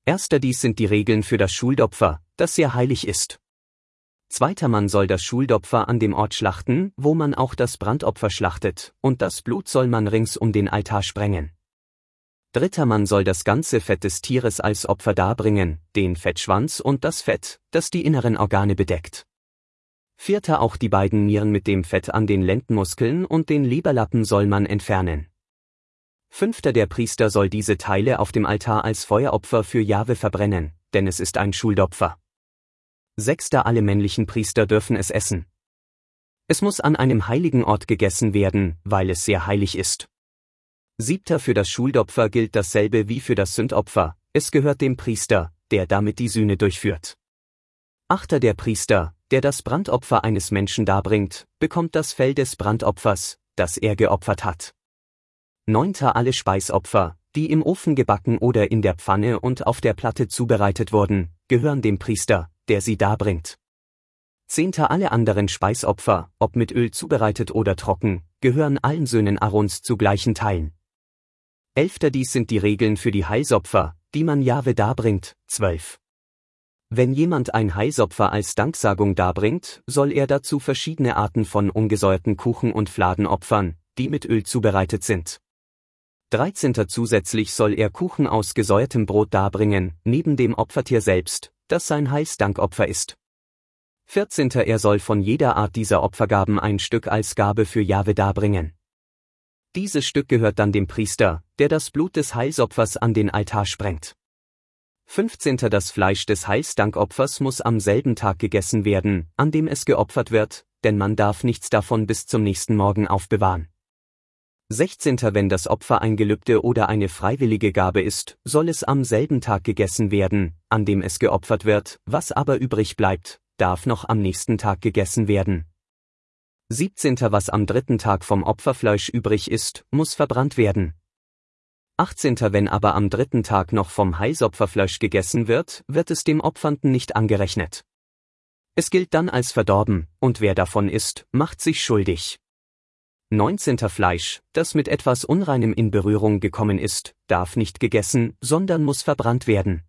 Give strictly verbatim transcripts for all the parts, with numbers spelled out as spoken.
Erster dies sind die Regeln für das Schuldopfer, das sehr heilig ist. Zweiter man soll das Schuldopfer an dem Ort schlachten, wo man auch das Brandopfer schlachtet, und das Blut soll man rings um den Altar sprengen. Dritter man soll das ganze Fett des Tieres als Opfer darbringen, den Fettschwanz und das Fett, das die inneren Organe bedeckt. Vierter auch die beiden Nieren mit dem Fett an den Lendenmuskeln und den Leberlappen soll man entfernen. Fünfter der Priester soll diese Teile auf dem Altar als Feueropfer für Jahwe verbrennen, denn es ist ein Schuldopfer. Sechster alle männlichen Priester dürfen es essen. Es muss an einem heiligen Ort gegessen werden, weil es sehr heilig ist. Siebter für das Schuldopfer gilt dasselbe wie für das Sündopfer, es gehört dem Priester, der damit die Sühne durchführt. Achter der Priester, der das Brandopfer eines Menschen darbringt, bekommt das Fell des Brandopfers, das er geopfert hat. Neunter alle Speisopfer, die im Ofen gebacken oder in der Pfanne und auf der Platte zubereitet wurden, gehören dem Priester, der sie darbringt. Zehnter alle anderen Speisopfer, ob mit Öl zubereitet oder trocken, gehören allen Söhnen Aarons zu gleichen Teilen. Elfter dies sind die Regeln für die Heilsopfer, die man Jahwe darbringt, zwölf. Wenn jemand ein Heilsopfer als Danksagung darbringt, soll er dazu verschiedene Arten von ungesäuerten Kuchen und Fladen opfern, die mit Öl zubereitet sind. Dreizehnter zusätzlich soll er Kuchen aus gesäuertem Brot darbringen, neben dem Opfertier selbst, das sein Heilsdankopfer ist. Vierzehnter er soll von jeder Art dieser Opfergaben ein Stück als Gabe für Jahwe darbringen. Dieses Stück gehört dann dem Priester, der das Blut des Heilsopfers an den Altar sprengt. Fünfzehnter das Fleisch des Heilsdankopfers muss am selben Tag gegessen werden, an dem es geopfert wird, denn man darf nichts davon bis zum nächsten Morgen aufbewahren. Sechzehnter wenn das Opfer ein Gelübde oder eine freiwillige Gabe ist, soll es am selben Tag gegessen werden, an dem es geopfert wird, was aber übrig bleibt, darf noch am nächsten Tag gegessen werden. Siebzehnter was am dritten Tag vom Opferfleisch übrig ist, muss verbrannt werden. Achtzehnter wenn aber am dritten Tag noch vom Heilsopferfleisch gegessen wird, wird es dem Opfernden nicht angerechnet. Es gilt dann als verdorben, und wer davon isst, macht sich schuldig. Neunzehnter Fleisch, das mit etwas Unreinem in Berührung gekommen ist, darf nicht gegessen, sondern muss verbrannt werden.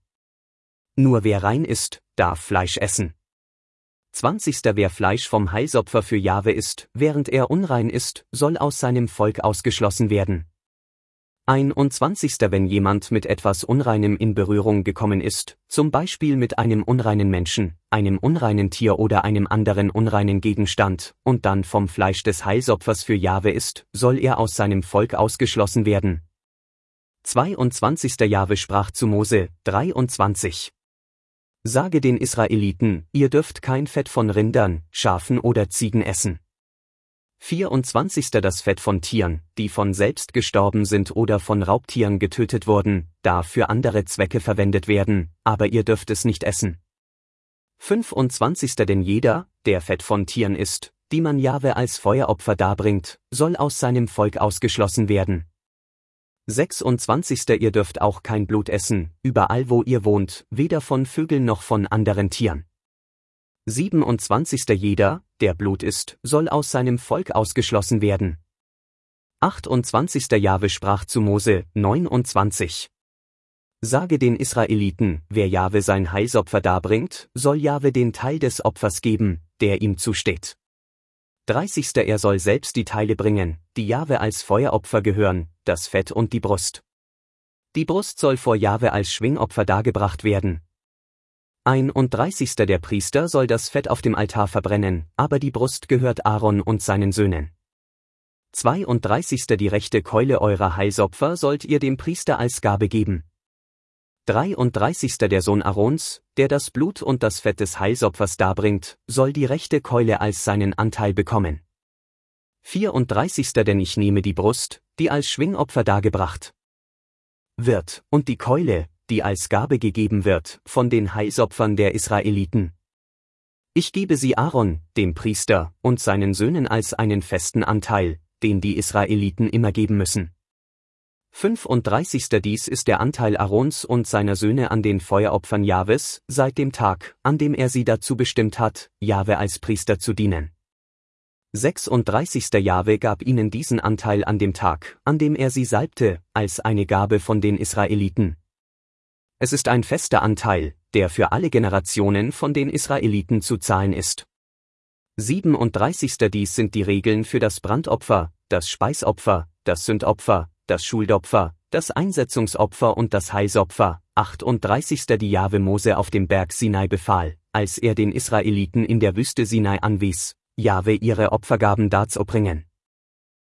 Nur wer rein ist, darf Fleisch essen. Zwanzigster wer Fleisch vom Heilsopfer für Jahwe isst, während er unrein ist, soll aus seinem Volk ausgeschlossen werden. Einundzwanzigster wenn jemand mit etwas Unreinem in Berührung gekommen ist, zum Beispiel mit einem unreinen Menschen, einem unreinen Tier oder einem anderen unreinen Gegenstand, und dann vom Fleisch des Heilsopfers für Jahwe isst, soll er aus seinem Volk ausgeschlossen werden. zweiundzwanzigster Jahwe sprach zu Mose, dreiundzwanzig. Sage den Israeliten, ihr dürft kein Fett von Rindern, Schafen oder Ziegen essen. vierundzwanzigster Das Fett von Tieren, die von selbst gestorben sind oder von Raubtieren getötet wurden, darf für andere Zwecke verwendet werden, aber ihr dürft es nicht essen. fünfundzwanzigster Denn jeder, der Fett von Tieren isst, die man Jahwe als Feueropfer darbringt, soll aus seinem Volk ausgeschlossen werden. sechsundzwanzigster Ihr dürft auch kein Blut essen, überall wo ihr wohnt, weder von Vögeln noch von anderen Tieren. siebenundzwanzigster Jeder, der Blut isst, soll aus seinem Volk ausgeschlossen werden. achtundzwanzigster Jahwe sprach zu Mose, neunundzwanzig. Sage den Israeliten, wer Jahwe sein Heilsopfer darbringt, soll Jahwe den Teil des Opfers geben, der ihm zusteht. dreißigster Er soll selbst die Teile bringen, die Jahwe als Feueropfer gehören, das Fett und die Brust. Die Brust soll vor Jahwe als Schwingopfer dargebracht werden. einunddreißigster Der Priester soll das Fett auf dem Altar verbrennen, aber die Brust gehört Aaron und seinen Söhnen. zweiunddreißigster Die rechte Keule eurer Heilsopfer sollt ihr dem Priester als Gabe geben. dreiunddreißigster Der Sohn Aarons, der das Blut und das Fett des Heilsopfers darbringt, soll die rechte Keule als seinen Anteil bekommen. vierunddreißigster Denn ich nehme die Brust, die als Schwingopfer dargebracht wird, und die Keule, die als Gabe gegeben wird, von den Heilsopfern der Israeliten. Ich gebe sie Aaron, dem Priester, und seinen Söhnen als einen festen Anteil, den die Israeliten immer geben müssen. fünfunddreißigster Dies ist der Anteil Aarons und seiner Söhne an den Feueropfern Jahwes, seit dem Tag, an dem er sie dazu bestimmt hat, Jahwe als Priester zu dienen. sechsunddreißigster Jahwe gab ihnen diesen Anteil an dem Tag, an dem er sie salbte, als eine Gabe von den Israeliten. Es ist ein fester Anteil, der für alle Generationen von den Israeliten zu zahlen ist. siebenunddreißig. Dies sind die Regeln für das Brandopfer, das Speisopfer, das Sündopfer, das Schuldopfer, das Einsetzungsopfer und das Heilsopfer. achtunddreißig. Die Jahwe Mose auf dem Berg Sinai befahl, als er den Israeliten in der Wüste Sinai anwies, Jahwe ihre Opfergaben darzubringen.